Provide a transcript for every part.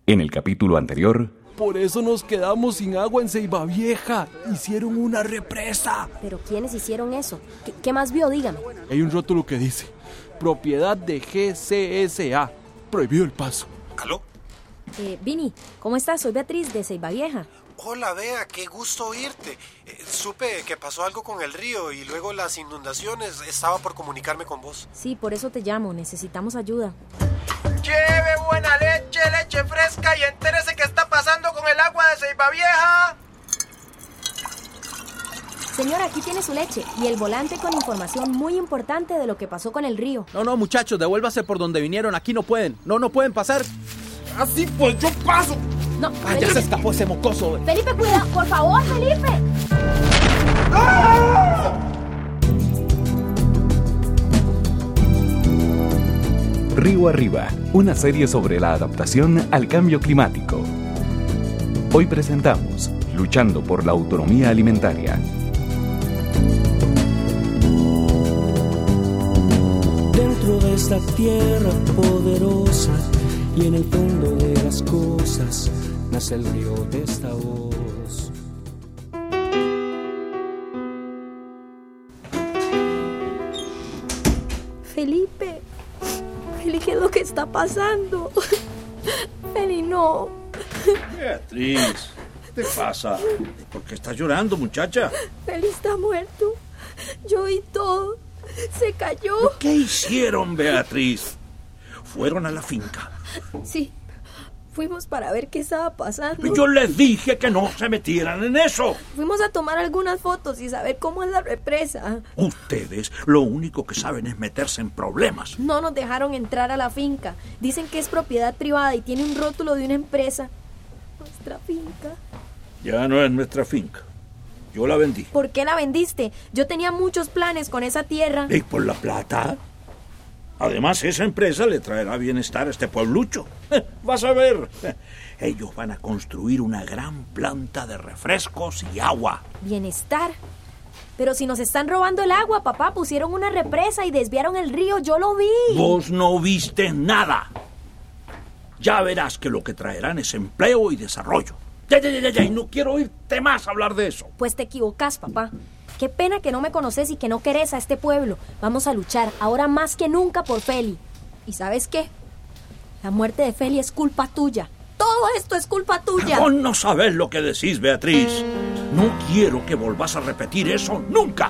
En el capítulo anterior... Por eso nos quedamos sin agua en Ceibavieja. Hicieron una represa. ¿Pero quiénes hicieron eso? ¿Qué más vio? Dígame. Hay un rótulo que dice: propiedad de GCSA. Prohibido el paso. ¿Aló? Vini, ¿cómo estás? Soy Beatriz de Ceibavieja. Hola, Bea, qué gusto oírte. Supe que pasó algo con el río y luego las inundaciones. Estaba por comunicarme con vos. Sí, por eso te llamo. Necesitamos ayuda. Lleve buena leche, leche fresca y entérese qué está pasando con el agua de Ceibavieja. Señora, aquí tiene su leche y el volante con información muy importante de lo que pasó con el río. No, muchachos, devuélvase por donde vinieron. Aquí no pueden pasar. Así pues, yo paso. No, Ya se escapó ese mocoso. Felipe, cuidado, por favor, Felipe. Río Arriba, una serie sobre la adaptación al cambio climático. Hoy presentamos Luchando por la autonomía alimentaria. Dentro de esta tierra poderosa y en el fondo de las cosas nace el río de esta voz. Felipe, ¿qué es lo que está pasando? Feli, no. Beatriz, ¿qué te pasa? ¿Por qué estás llorando, muchacha? Feli está muerto. Yo vi todo. Se cayó. ¿Qué hicieron, Beatriz? ¿Fueron a la finca? Sí, fuimos para ver qué estaba pasando. Yo les dije que no se metieran en eso. Fuimos a tomar algunas fotos y saber cómo es la represa. Ustedes lo único que saben es meterse en problemas. No nos dejaron entrar a la finca. Dicen que es propiedad privada y tiene un rótulo de una empresa. Nuestra finca. Ya no es nuestra finca. Yo la vendí. ¿Por qué la vendiste? Yo tenía muchos planes con esa tierra. ¿Y por la plata? Además, esa empresa le traerá bienestar a este pueblucho. Vas a ver. Ellos van a construir una gran planta de refrescos y agua. ¿Bienestar? Pero si nos están robando el agua, papá. Pusieron una represa y desviaron el río. Yo lo vi. Vos no viste nada. Ya verás que lo que traerán es empleo y desarrollo. Ya, y no quiero oírte más hablar de eso. Pues te equivocas, papá. Qué pena que no me conoces y que no querés a este pueblo. Vamos a luchar, ahora más que nunca, por Feli. ¿Y sabes qué? La muerte de Feli es culpa tuya. Todo esto es culpa tuya. Vos no sabés lo que decís, Beatriz. No quiero que volvás a repetir eso nunca.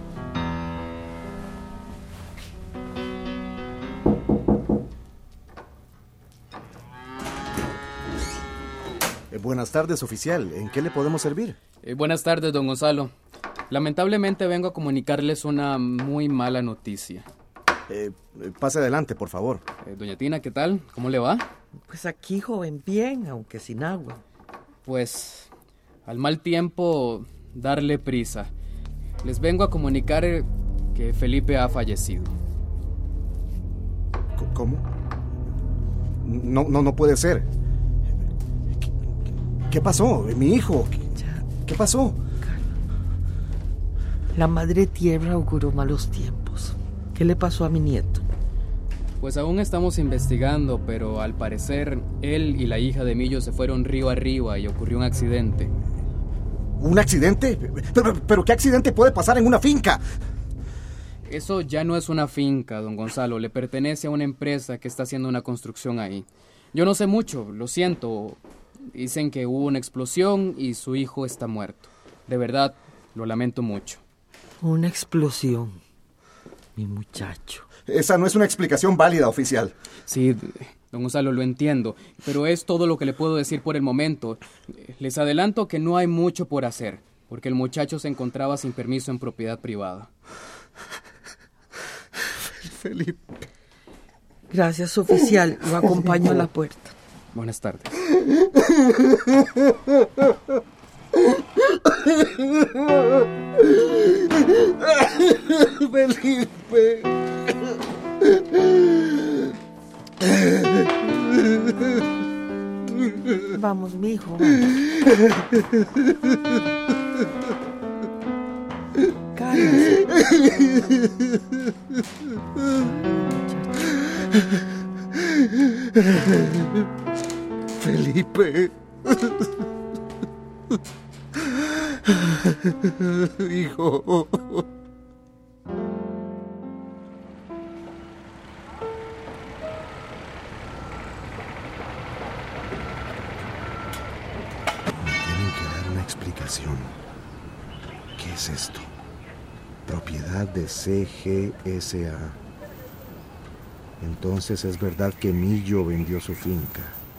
Buenas tardes, oficial. ¿En qué le podemos servir? Buenas tardes, don Gonzalo. Lamentablemente vengo a comunicarles una muy mala noticia. Pase adelante, por favor. Doña Tina, ¿qué tal? ¿Cómo le va? Pues aquí, joven, bien, aunque sin agua. Pues, al mal tiempo, darle prisa. Les vengo a comunicar que Felipe ha fallecido. ¿Cómo? No puede ser. ¿Qué pasó? Mi hijo. ¿Qué pasó? La madre tierra auguró malos tiempos. ¿Qué le pasó a mi nieto? Pues aún estamos investigando, pero al parecer él y la hija de Millo se fueron río arriba y ocurrió un accidente. ¿Un accidente? ¿Pero qué accidente puede pasar en una finca? Eso ya no es una finca, don Gonzalo. Le pertenece a una empresa que está haciendo una construcción ahí. Yo no sé mucho, lo siento. Dicen que hubo una explosión y su hijo está muerto. De verdad, lo lamento mucho. Una explosión, mi muchacho. Esa no es una explicación válida, oficial. Sí, don Gonzalo, lo entiendo, pero es todo lo que le puedo decir por el momento. Les adelanto que no hay mucho por hacer, porque el muchacho se encontraba sin permiso en propiedad privada. Felipe. Gracias, oficial. Lo acompaño a la puerta. Buenas tardes. Felipe. Vamos, mijo. Cálmese. Felipe. Hijo. Tienen que dar una explicación. ¿Qué es esto? Propiedad de CGSA. Entonces es verdad que Millo vendió su finca.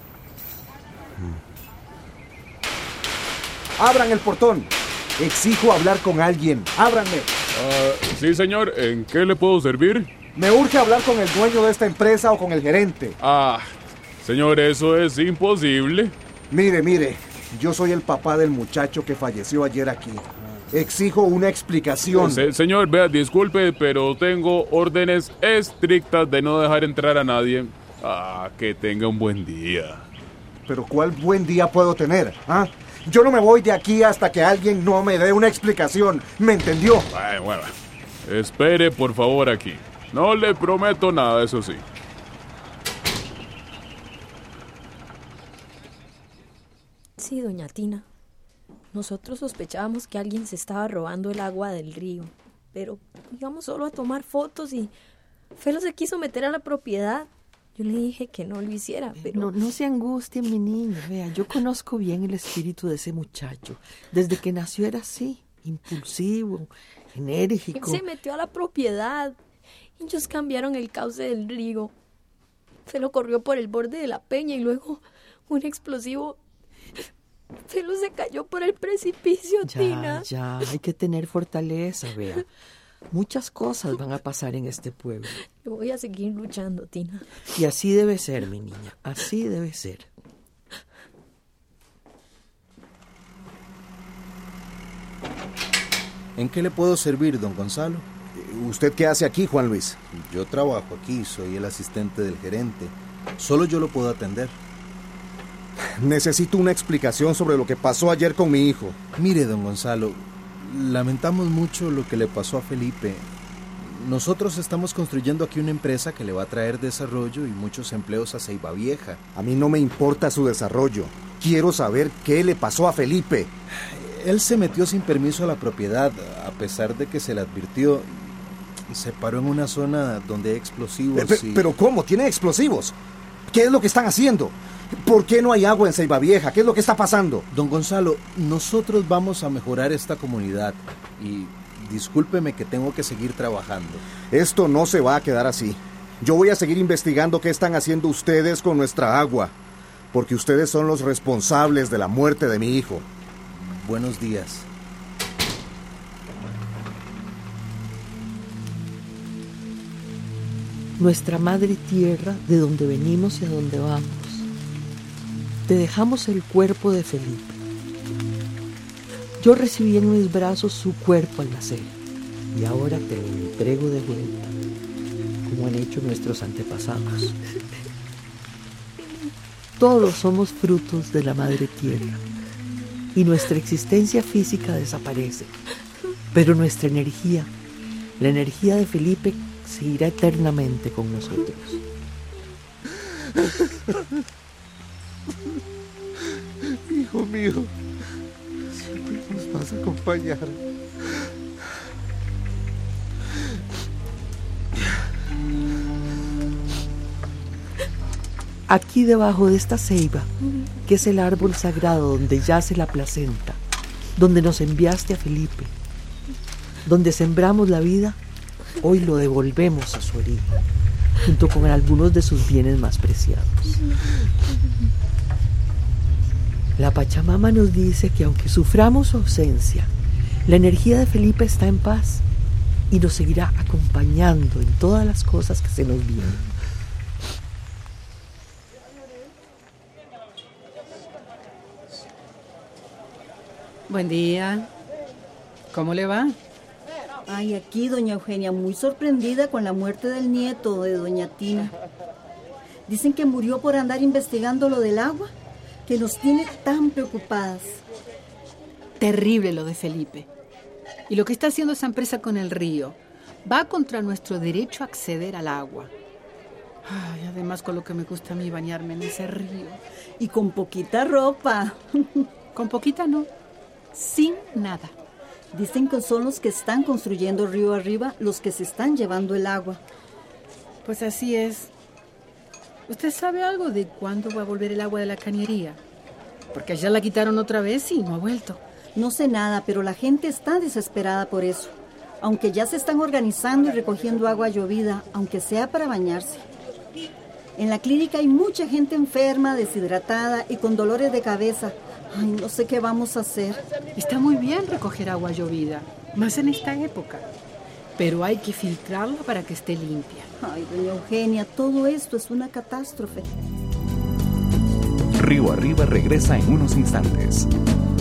¡Abran el portón! Exijo hablar con alguien. ¡Ábranme! Sí, señor. ¿En qué le puedo servir? Me urge hablar con el dueño de esta empresa o con el gerente. Señor, eso es imposible. Mire. Yo soy el papá del muchacho que falleció ayer aquí. Exijo una explicación. Señor, vea, disculpe, pero tengo órdenes estrictas de no dejar entrar a nadie. Que tenga un buen día. ¿Pero cuál buen día puedo tener? Yo no me voy de aquí hasta que alguien no me dé una explicación. ¿Me entendió? Bueno. Espere, por favor, aquí. No le prometo nada, eso sí. Sí, doña Tina. Nosotros sospechábamos que alguien se estaba robando el agua del río. Pero íbamos solo a tomar fotos y Felo se quiso meter a la propiedad. Yo le dije que no lo hiciera, pero... No se angustien, mi niña. Vea, yo conozco bien el espíritu de ese muchacho. Desde que nació era así, impulsivo, enérgico. Se metió a la propiedad. Ellos cambiaron el cauce del río. Felo corrió por el borde de la peña y luego un explosivo... Felo se cayó por el precipicio, Tina. Ya, hay que tener fortaleza, vea. Muchas cosas van a pasar en este pueblo. Yo voy a seguir luchando, Tina. Y así debe ser, mi niña. Así debe ser. ¿En qué le puedo servir, don Gonzalo? ¿Usted qué hace aquí, Juan Luis? Yo trabajo aquí, soy el asistente del gerente. Solo yo lo puedo atender. Necesito una explicación sobre lo que pasó ayer con mi hijo. Mire, don Gonzalo, lamentamos mucho lo que le pasó a Felipe. Nosotros estamos construyendo aquí una empresa que le va a traer desarrollo y muchos empleos a Ceiba Vieja. A mí no me importa su desarrollo. Quiero saber qué le pasó a Felipe. Él se metió sin permiso a la propiedad, a pesar de que se le advirtió. Se paró en una zona donde hay explosivos ¿Pero cómo? ¿Tiene explosivos? ¿Qué es lo que están haciendo? ¿Por qué no hay agua en Ceiba Vieja? ¿Qué es lo que está pasando? Don Gonzalo, nosotros vamos a mejorar esta comunidad y discúlpeme que tengo que seguir trabajando. Esto no se va a quedar así. Yo voy a seguir investigando qué están haciendo ustedes con nuestra agua, porque ustedes son los responsables de la muerte de mi hijo. Buenos días. Nuestra madre tierra, de donde venimos y a donde vamos. Te dejamos el cuerpo de Felipe. Yo recibí en mis brazos su cuerpo al nacer y ahora te lo entrego de vuelta, como han hecho nuestros antepasados. Todos somos frutos de la madre tierra y nuestra existencia física desaparece, pero nuestra energía, la energía de Felipe, seguirá eternamente con nosotros. Hijo mío, siempre nos vas a acompañar. Aquí debajo de esta ceiba, que es el árbol sagrado donde yace la placenta, donde nos enviaste a Felipe, donde sembramos la vida, hoy lo devolvemos a su origen, junto con algunos de sus bienes más preciados. La Pachamama nos dice que aunque suframos su ausencia, la energía de Felipe está en paz y nos seguirá acompañando en todas las cosas que se nos vienen. Buen día. ¿Cómo le va? Ay, aquí doña Eugenia, muy sorprendida con la muerte del nieto de doña Tina. Dicen que murió por andar investigando lo del agua, que nos tiene tan preocupadas. Terrible lo de Felipe. Y lo que está haciendo esa empresa con el río va contra nuestro derecho a acceder al agua. Ay, además con lo que me gusta a mí bañarme en ese río. Y con poquita ropa. Con poquita no, sin nada. Dicen que son los que están construyendo río arriba los que se están llevando el agua. Pues así es. ¿Usted sabe algo de cuándo va a volver el agua de la cañería? Porque allá la quitaron otra vez y no ha vuelto. No sé nada, pero la gente está desesperada por eso. Aunque ya se están organizando y recogiendo agua llovida, aunque sea para bañarse. En la clínica hay mucha gente enferma, deshidratada y con dolores de cabeza. Ay, no sé qué vamos a hacer. Está muy bien recoger agua llovida, más en esta época. Pero hay que filtrarla para que esté limpia. Ay, doña Eugenia, todo esto es una catástrofe. Río Arriba regresa en unos instantes.